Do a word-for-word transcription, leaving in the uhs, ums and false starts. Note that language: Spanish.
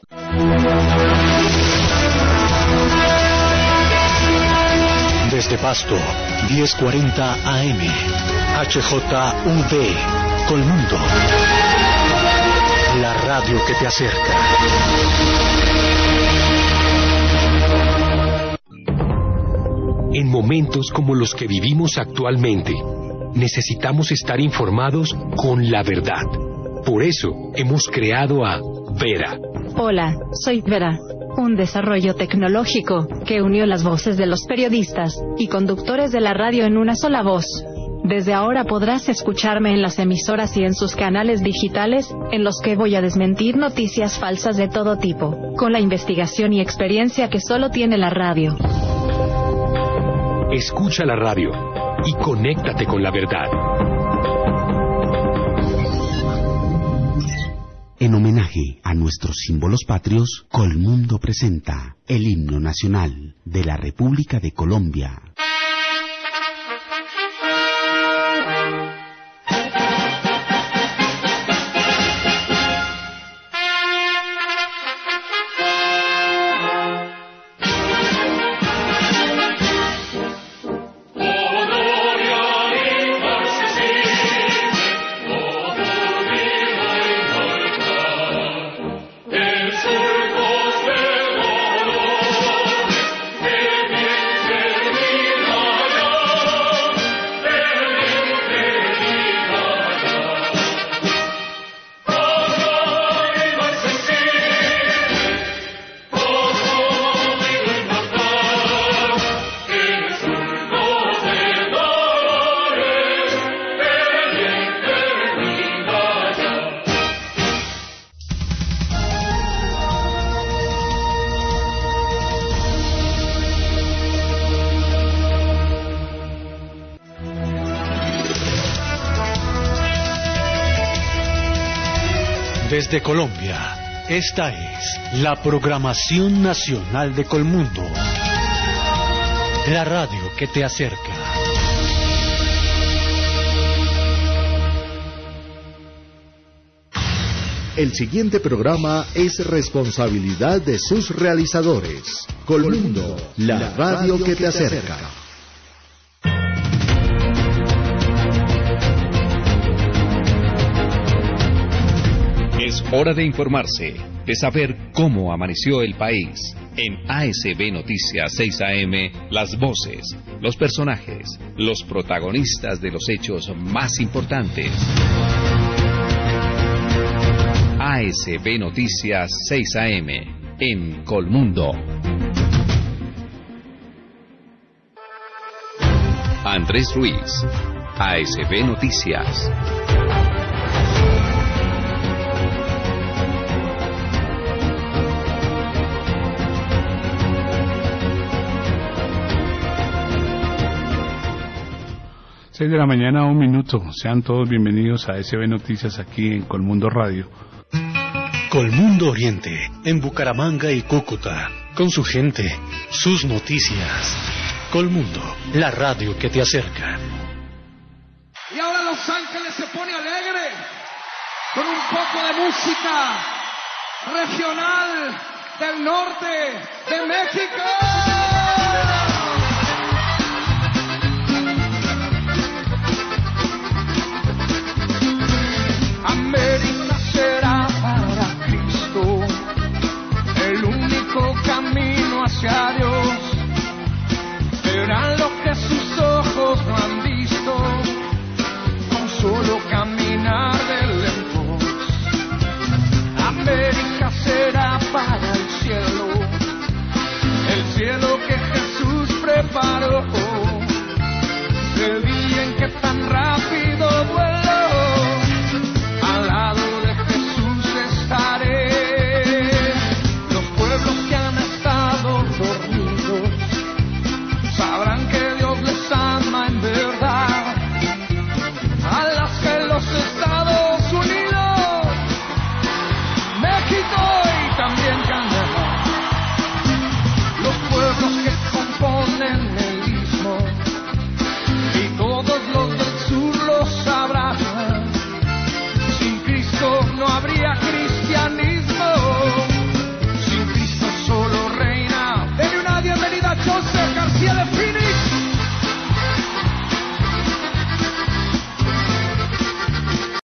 Desde Pasto, diez cuarenta A M, H J U D, Colmundo. La radio que te acerca. En momentos como los que vivimos actualmente, necesitamos estar informados con la verdad. Por eso hemos creado a Vera. Hola, soy Vera, un desarrollo tecnológico que unió las voces de los periodistas y conductores de la radio en una sola voz. Desde ahora podrás escucharme en las emisoras y en sus canales digitales, en los que voy a desmentir noticias falsas de todo tipo, con la investigación y experiencia que solo tiene la radio. Escucha la radio y conéctate con la verdad. En homenaje a nuestros símbolos patrios, Colmundo presenta el himno nacional de la República de Colombia. Desde Colombia, esta es la programación nacional de Colmundo. La radio que te acerca. El siguiente programa es responsabilidad de sus realizadores. Colmundo, la radio que te acerca. Es hora de informarse, de saber cómo amaneció el país. En A S B Noticias seis A M, las voces, los personajes, los protagonistas de los hechos más importantes. A S B Noticias seis A M, en Colmundo. Andrés Ruiz, A S B Noticias. seis de la mañana, un minuto. Sean todos bienvenidos a A S B Noticias aquí en Colmundo Radio. Colmundo Oriente, en Bucaramanga y Cúcuta, con su gente, sus noticias. Colmundo, la radio que te acerca. Y ahora Los Ángeles se pone alegre, con un poco de música regional del norte de México. América será para Cristo el único camino hacia Dios. Verán lo que sus ojos no han visto, con solo caminar de lejos. América será para el cielo, el cielo que Jesús preparó. El día en que tan rápido vuelo, al lado de Jesús estaré. Los pueblos que han estado dormidos el espíritu.